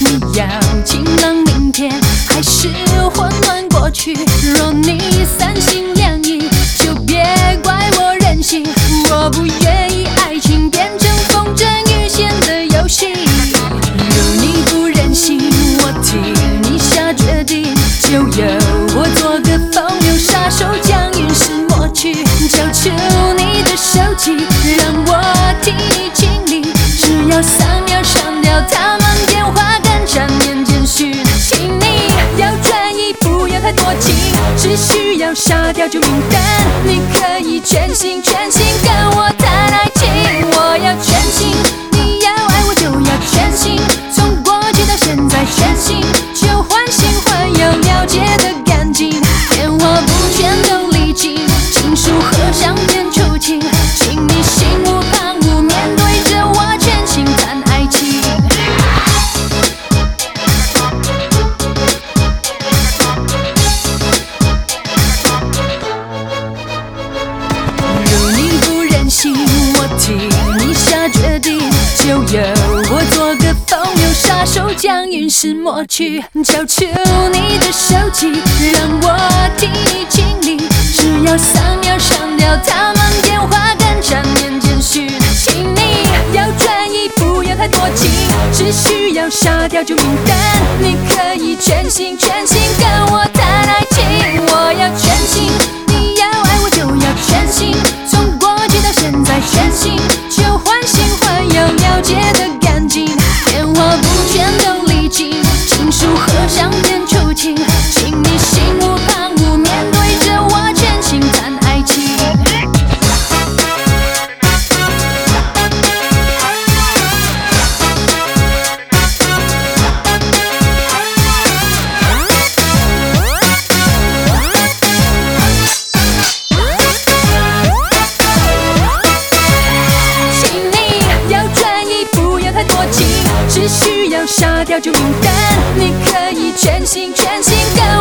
你要晴朗明天，还是混乱过去？若你三心两意，就别怪我任性。我不愿意爱情变成风筝与线的游戏。如你不忍心，我替你下决定，就由我做个风流杀手，将陨石抹去。交出你的手机，让我替你清理，只要3秒删掉他们电话跟缠绵简讯。请你要专一，不要太多情，只需要杀掉旧名单。你可以全心全心跟我谈爱情，我要全心，你要爱我就要全心，从过去到现在全心，就换新换有了解的干净，电话不全都离境，情书合上便出情，请你心无旁骛，面对着我全心谈爱情。如你不忍心，我替你下决定，就由我做个风流杀手，将陨石抹去。交出你的手机，让我替你清理，只要3秒删掉他们电话跟缠绵简讯。请你要专一，不要太多情，只需要杀掉旧名单。你可以全心全心跟我谈爱情，我要全心，你要爱我就要全心，从过去到现在全心，就换新换有了解的干净，电话不全都离境，情书合上便出情，请你心无旁骛，面对着我全心谈爱情。请你要专一，不要太多情，只需要杀掉旧名单。你可以全心全心跟